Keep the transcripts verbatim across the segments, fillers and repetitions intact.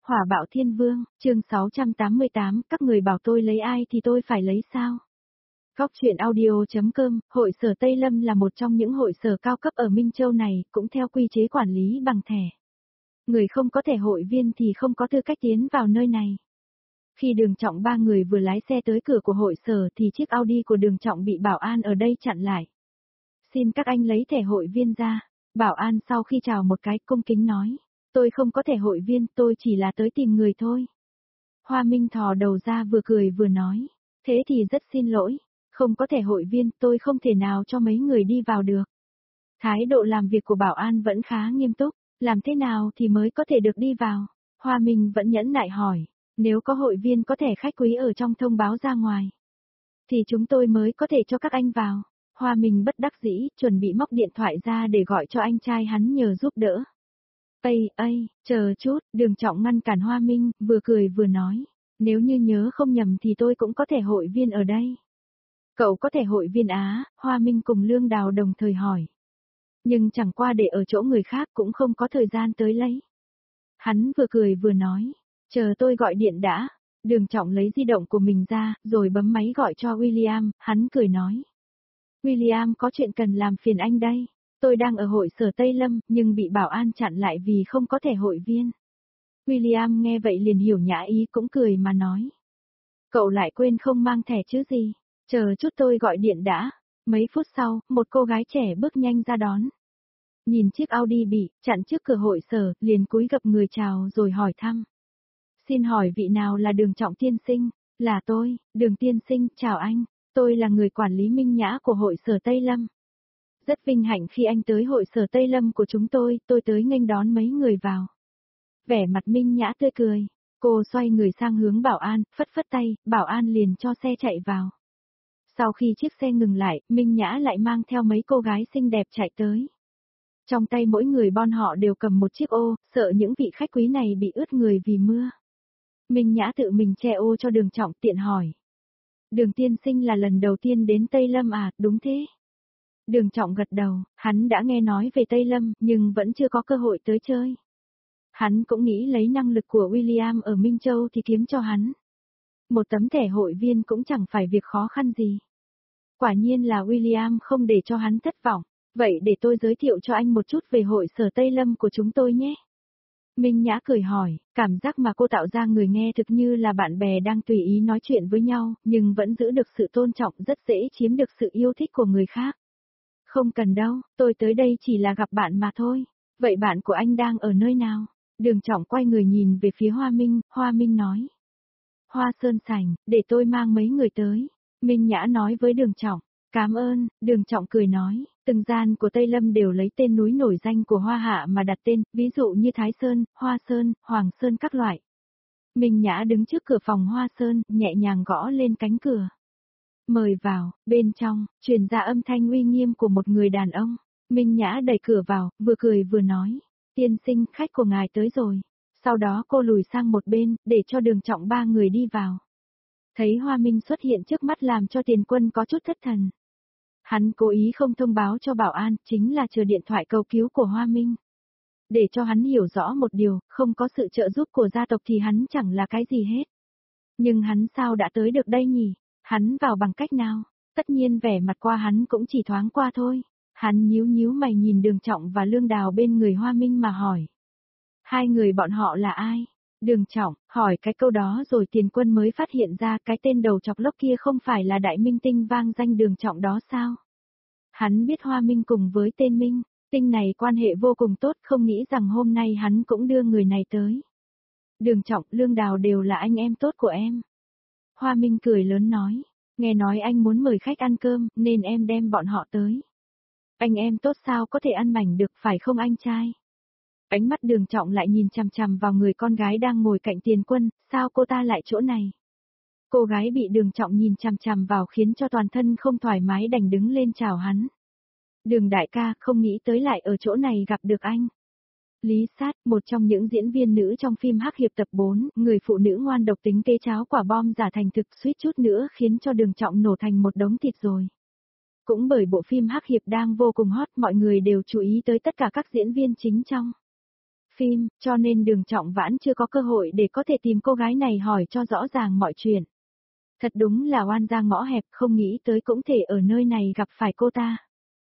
Hỏa bạo thiên vương, chương sáu trăm tám mươi tám, các người bảo tôi lấy ai thì tôi phải lấy sao? Góc truyện audio.com, hội sở Tây Lâm là một trong những hội sở cao cấp ở Minh Châu này, cũng theo quy chế quản lý bằng thẻ. Người không có thẻ hội viên thì không có tư cách tiến vào nơi này. Khi Đường Trọng ba người vừa lái xe tới cửa của hội sở thì chiếc Audi của Đường Trọng bị bảo an ở đây chặn lại. Xin các anh lấy thẻ hội viên ra. Bảo an sau khi chào một cái cung kính nói. Tôi không có thẻ hội viên, tôi chỉ là tới tìm người thôi. Hoa Minh thò đầu ra vừa cười vừa nói. Thế thì rất xin lỗi, không có thẻ hội viên tôi không thể nào cho mấy người đi vào được. Thái độ làm việc của bảo an vẫn khá nghiêm túc, làm thế nào thì mới có thể được đi vào. Hoa Minh vẫn nhẫn nại hỏi, nếu có hội viên có thẻ khách quý ở trong thông báo ra ngoài, thì chúng tôi mới có thể cho các anh vào. Hoa Minh bất đắc dĩ, chuẩn bị móc điện thoại ra để gọi cho anh trai hắn nhờ giúp đỡ. Ây, ây, chờ chút, Đường Trọng ngăn cản Hoa Minh, vừa cười vừa nói. Nếu như nhớ không nhầm thì tôi cũng có thể hội viên ở đây. Cậu có thể hội viên á? Hoa Minh cùng Lương Đào đồng thời hỏi. Nhưng chẳng qua để ở chỗ người khác cũng không có thời gian tới lấy. Hắn vừa cười vừa nói. Chờ tôi gọi điện đã. Đường Trọng lấy di động của mình ra, rồi bấm máy gọi cho William, hắn cười nói. William có chuyện cần làm phiền anh đây. Tôi đang ở hội sở Tây Lâm, nhưng bị bảo an chặn lại vì không có thẻ hội viên. William nghe vậy liền hiểu nhã ý cũng cười mà nói. Cậu lại quên không mang thẻ chứ gì, chờ chút tôi gọi điện đã. Mấy phút sau, một cô gái trẻ bước nhanh ra đón. Nhìn chiếc Audi bị chặn trước cửa hội sở, liền cúi gập người chào rồi hỏi thăm. Xin hỏi vị nào là Đường Trọng tiên sinh? Là tôi, Đường tiên sinh, chào anh, tôi là người quản lý Minh Nhã của hội sở Tây Lâm. Rất vinh hạnh khi anh tới hội sở Tây Lâm của chúng tôi, tôi tới nghênh đón mấy người vào. Vẻ mặt Minh Nhã tươi cười, cô xoay người sang hướng bảo an, phất phất tay, bảo an liền cho xe chạy vào. Sau khi chiếc xe ngừng lại, Minh Nhã lại mang theo mấy cô gái xinh đẹp chạy tới. Trong tay mỗi người bọn họ đều cầm một chiếc ô, sợ những vị khách quý này bị ướt người vì mưa. Minh Nhã tự mình che ô cho Đường Trọng tiện hỏi. Đường tiên sinh là lần đầu tiên đến Tây Lâm à, đúng thế? Đường Trọng gật đầu, hắn đã nghe nói về Tây Lâm, nhưng vẫn chưa có cơ hội tới chơi. Hắn cũng nghĩ lấy năng lực của William ở Minh Châu thì kiếm cho hắn. Một tấm thẻ hội viên cũng chẳng phải việc khó khăn gì. Quả nhiên là William không để cho hắn thất vọng. Vậy để tôi giới thiệu cho anh một chút về hội sở Tây Lâm của chúng tôi nhé. Minh Nhã cười hỏi, cảm giác mà cô tạo ra người nghe thực như là bạn bè đang tùy ý nói chuyện với nhau, nhưng vẫn giữ được sự tôn trọng, rất dễ chiếm được sự yêu thích của người khác. Không cần đâu, tôi tới đây chỉ là gặp bạn mà thôi. Vậy bạn của anh đang ở nơi nào? Đường Trọng quay người nhìn về phía Hoa Minh, Hoa Minh nói. Hoa Sơn Sảnh, để tôi mang mấy người tới. Minh Nhã nói với Đường Trọng, cảm ơn, Đường Trọng cười nói, từng gian của Tây Lâm đều lấy tên núi nổi danh của Hoa Hạ mà đặt tên, ví dụ như Thái Sơn, Hoa Sơn, Hoàng Sơn các loại. Minh Nhã đứng trước cửa phòng Hoa Sơn, nhẹ nhàng gõ lên cánh cửa. Mời vào, bên trong, truyền ra âm thanh uy nghiêm của một người đàn ông. Minh Nhã đẩy cửa vào, vừa cười vừa nói. Tiên sinh, khách của ngài tới rồi. Sau đó cô lùi sang một bên, để cho Đường Trọng ba người đi vào. Thấy Hoa Minh xuất hiện trước mắt làm cho Tiền Quân có chút thất thần. Hắn cố ý không thông báo cho bảo an, chính là chờ điện thoại cầu cứu của Hoa Minh. Để cho hắn hiểu rõ một điều, không có sự trợ giúp của gia tộc thì hắn chẳng là cái gì hết. Nhưng hắn sao đã tới được đây nhỉ? Hắn vào bằng cách nào? Tất nhiên vẻ mặt qua hắn cũng chỉ thoáng qua thôi. Hắn nhíu nhíu mày nhìn Đường Trọng và Lương Đào bên người Hoa Minh mà hỏi. Hai người bọn họ là ai? Đường Trọng hỏi cái câu đó rồi Tiền Quân mới phát hiện ra cái tên đầu chọc lốc kia không phải là đại minh tinh vang danh Đường Trọng đó sao? Hắn biết Hoa Minh cùng với tên Minh, tinh này quan hệ vô cùng tốt, không nghĩ rằng hôm nay hắn cũng đưa người này tới. Đường Trọng, Lương Đào đều là anh em tốt của em. Hoa Minh cười lớn nói, nghe nói anh muốn mời khách ăn cơm, nên em đem bọn họ tới. Anh em tốt sao có thể ăn mảnh được phải không anh trai? Ánh mắt Đường Trọng lại nhìn chằm chằm vào người con gái đang ngồi cạnh Tiền Quân, sao cô ta lại chỗ này? Cô gái bị Đường Trọng nhìn chằm chằm vào khiến cho toàn thân không thoải mái đành đứng lên chào hắn. Đường đại ca, không nghĩ tới lại ở chỗ này gặp được anh. Lý Sát, một trong những diễn viên nữ trong phim Hắc Hiệp tập bốn, người phụ nữ ngoan độc tính kế cháo quả bom giả thành thực suýt chút nữa khiến cho Đường Trọng nổ thành một đống thịt rồi. Cũng bởi bộ phim Hắc Hiệp đang vô cùng hot, mọi người đều chú ý tới tất cả các diễn viên chính trong phim, cho nên Đường Trọng Vãn chưa có cơ hội để có thể tìm cô gái này hỏi cho rõ ràng mọi chuyện. Thật đúng là oan gia ngõ hẹp, không nghĩ tới cũng thể ở nơi này gặp phải cô ta.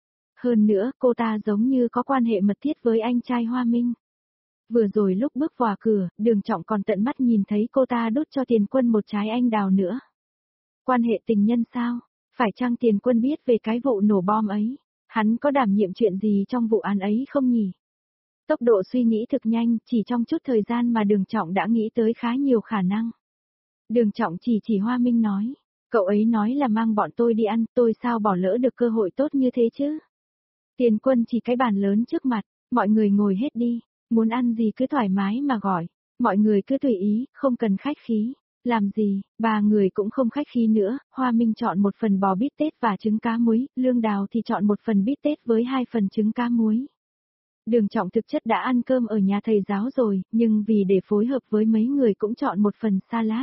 Hơn nữa, cô ta giống như có quan hệ mật thiết với anh trai Hoa Minh. Vừa rồi lúc bước vào cửa, Đường Trọng còn tận mắt nhìn thấy cô ta đút cho Tiền Quân một trái anh đào nữa. Quan hệ tình nhân sao? Phải chăng Tiền Quân biết về cái vụ nổ bom ấy? Hắn có đảm nhiệm chuyện gì trong vụ án ấy không nhỉ? Tốc độ suy nghĩ thực nhanh, chỉ trong chút thời gian mà Đường Trọng đã nghĩ tới khá nhiều khả năng. Đường Trọng chỉ chỉ Hoa Minh nói, cậu ấy nói là mang bọn tôi đi ăn, tôi sao bỏ lỡ được cơ hội tốt như thế chứ? Tiền Quân chỉ cái bàn lớn trước mặt, mọi người ngồi hết đi, muốn ăn gì cứ thoải mái mà gọi, mọi người cứ tùy ý, không cần khách khí. Làm gì, ba người cũng không khách khí nữa, Hoa Minh chọn một phần bò bít tết và trứng cá muối, Lương Đào thì chọn một phần bít tết với hai phần trứng cá muối. Đường Trọng thực chất đã ăn cơm ở nhà thầy giáo rồi, nhưng vì để phối hợp với mấy người cũng chọn một phần salad.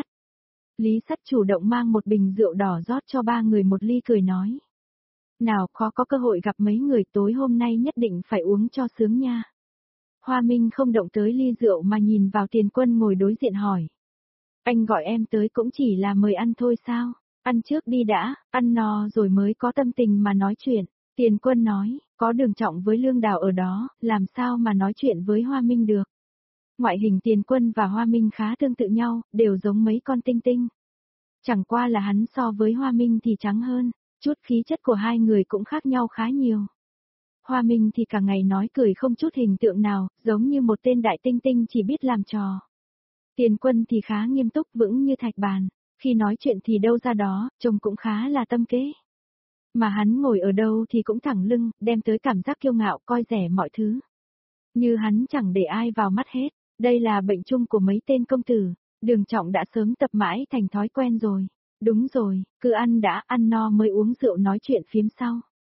Lý Sắt chủ động mang một bình rượu đỏ rót cho ba người một ly cười nói. Nào khó có cơ hội gặp mấy người tối hôm nay nhất định phải uống cho sướng nha. Hoa Minh không động tới ly rượu mà nhìn vào Tiền Quân ngồi đối diện hỏi. Anh gọi em tới cũng chỉ là mời ăn thôi sao? Ăn trước đi đã, ăn no rồi mới có tâm tình mà nói chuyện. Tiền Quân nói, có Đường Trọng với Lương Đào ở đó, làm sao mà nói chuyện với Hoa Minh được. Ngoại hình Tiền Quân và Hoa Minh khá tương tự nhau, đều giống mấy con tinh tinh. Chẳng qua là hắn so với Hoa Minh thì trắng hơn, chút khí chất của hai người cũng khác nhau khá nhiều. Hoa Minh thì cả ngày nói cười không chút hình tượng nào, giống như một tên đại tinh tinh chỉ biết làm trò. Tiền Quân thì khá nghiêm túc vững như thạch bàn, khi nói chuyện thì đâu ra đó, trông cũng khá là tâm kế. Mà hắn ngồi ở đâu thì cũng thẳng lưng, đem tới cảm giác kiêu ngạo coi rẻ mọi thứ. Như hắn chẳng để ai vào mắt hết, đây là bệnh chung của mấy tên công tử, Đường Trọng đã sớm tập mãi thành thói quen rồi. Đúng rồi, cứ ăn đã, ăn no mới uống rượu nói chuyện phiếm sau.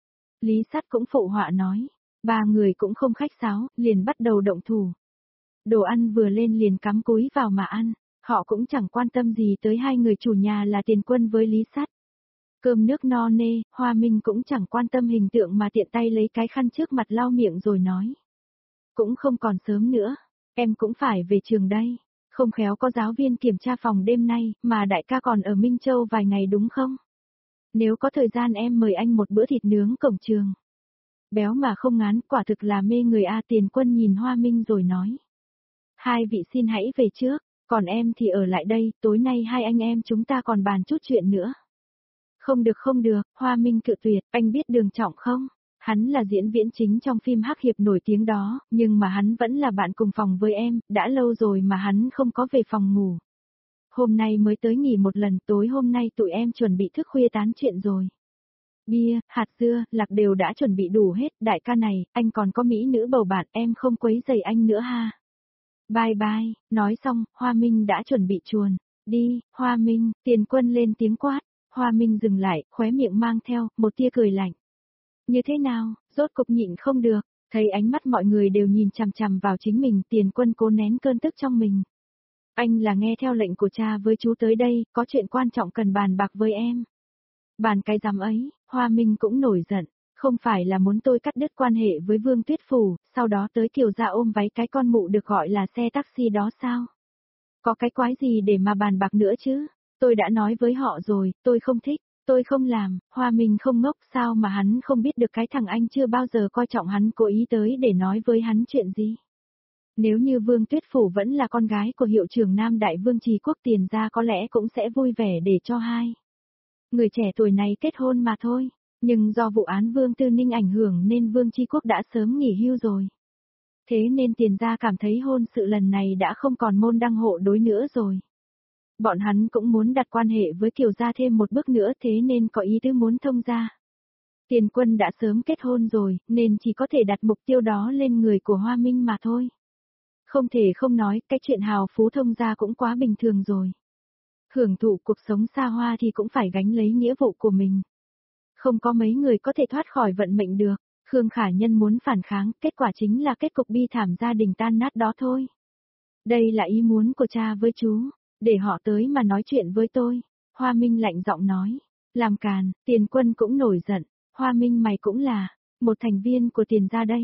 Lý Sắt cũng phụ họa nói, ba người cũng không khách sáo, liền bắt đầu động thủ. Đồ ăn vừa lên liền cắm cúi vào mà ăn, họ cũng chẳng quan tâm gì tới hai người chủ nhà là Tiền Quân với Lý Sắt. Cơm nước no nê, Hoa Minh cũng chẳng quan tâm hình tượng mà tiện tay lấy cái khăn trước mặt lau miệng rồi nói. Cũng không còn sớm nữa, em cũng phải về trường đây, không khéo có giáo viên kiểm tra phòng đêm nay, mà đại ca còn ở Minh Châu vài ngày đúng không? Nếu có thời gian em mời anh một bữa thịt nướng cổng trường. Béo mà không ngán, quả thực là mê người a. Tiền Quân nhìn Hoa Minh rồi nói. Hai vị xin hãy về trước, còn em thì ở lại đây, tối nay hai anh em chúng ta còn bàn chút chuyện nữa. Không được không được, Hoa Minh cự tuyệt, anh biết Đường Trọng không? Hắn là diễn viên chính trong phim hắc hiệp nổi tiếng đó, nhưng mà hắn vẫn là bạn cùng phòng với em, đã lâu rồi mà hắn không có về phòng ngủ. Hôm nay mới tới nghỉ một lần, tối hôm nay tụi em chuẩn bị thức khuya tán chuyện rồi. Bia, hạt dưa, lạc đều đã chuẩn bị đủ hết, đại ca này, anh còn có mỹ nữ bầu bạn, em không quấy rầy anh nữa ha. Bye bye, nói xong, Hoa Minh đã chuẩn bị chuồn. Đi, Hoa Minh, Tiền Quân lên tiếng quát. Hoa Minh dừng lại, khóe miệng mang theo, một tia cười lạnh. Như thế nào, rốt cục nhịn không được, thấy ánh mắt mọi người đều nhìn chằm chằm vào chính mình, Tiền Quân cố nén cơn tức trong mình. Anh là nghe theo lệnh của cha với chú tới đây, có chuyện quan trọng cần bàn bạc với em. Bàn cái giám ấy, Hoa Minh cũng nổi giận, không phải là muốn tôi cắt đứt quan hệ với Vương Tuyết Phủ, sau đó tới Kiều gia ôm váy cái con mụ được gọi là xe taxi đó sao? Có cái quái gì để mà bàn bạc nữa chứ? Tôi đã nói với họ rồi, tôi không thích, tôi không làm, Hoa Minh không ngốc sao mà hắn không biết được cái thằng anh chưa bao giờ coi trọng hắn cố ý tới để nói với hắn chuyện gì. Nếu như Vương Tuyết Phủ vẫn là con gái của hiệu trưởng Nam Đại Vương Trì Quốc Tiền gia có lẽ cũng sẽ vui vẻ để cho hai người trẻ tuổi này kết hôn mà thôi, nhưng do vụ án Vương Tư Ninh ảnh hưởng nên Vương Tri Quốc đã sớm nghỉ hưu rồi. Thế nên Tiền gia cảm thấy hôn sự lần này đã không còn môn đăng hộ đối nữa rồi. Bọn hắn cũng muốn đặt quan hệ với Kiều gia thêm một bước nữa thế nên có ý tứ muốn thông gia. Tiền Quân đã sớm kết hôn rồi nên chỉ có thể đặt mục tiêu đó lên người của Hoa Minh mà thôi. Không thể không nói, cái chuyện hào phú thông gia cũng quá bình thường rồi. Hưởng thụ cuộc sống xa hoa thì cũng phải gánh lấy nghĩa vụ của mình. Không có mấy người có thể thoát khỏi vận mệnh được, Khương Khả Nhân muốn phản kháng, kết quả chính là kết cục bi thảm gia đình tan nát đó thôi. Đây là ý muốn của cha với chú, để họ tới mà nói chuyện với tôi. Hoa Minh lạnh giọng nói, làm càn, Tiền Quân cũng nổi giận, Hoa Minh mày cũng là một thành viên của Tiền gia đấy.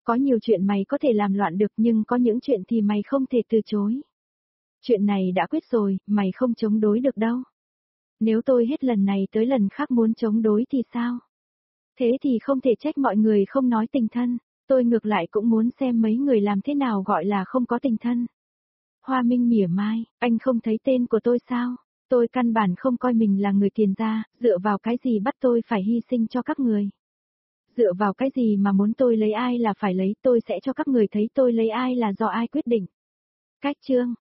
Có nhiều chuyện mày có thể làm loạn được nhưng có những chuyện thì mày không thể từ chối. Chuyện này đã quyết rồi, mày không chống đối được đâu. Nếu tôi hết lần này tới lần khác muốn chống đối thì sao? Thế thì không thể trách mọi người không nói tình thân, tôi ngược lại cũng muốn xem mấy người làm thế nào gọi là không có tình thân. Hoa Minh mỉa mai, anh không thấy tên của tôi sao? Tôi căn bản không coi mình là người tiền gia, dựa vào cái gì bắt tôi phải hy sinh cho các người? Dựa vào cái gì mà muốn tôi lấy ai là phải lấy, tôi sẽ cho các người thấy tôi lấy ai là do ai quyết định. Cách chương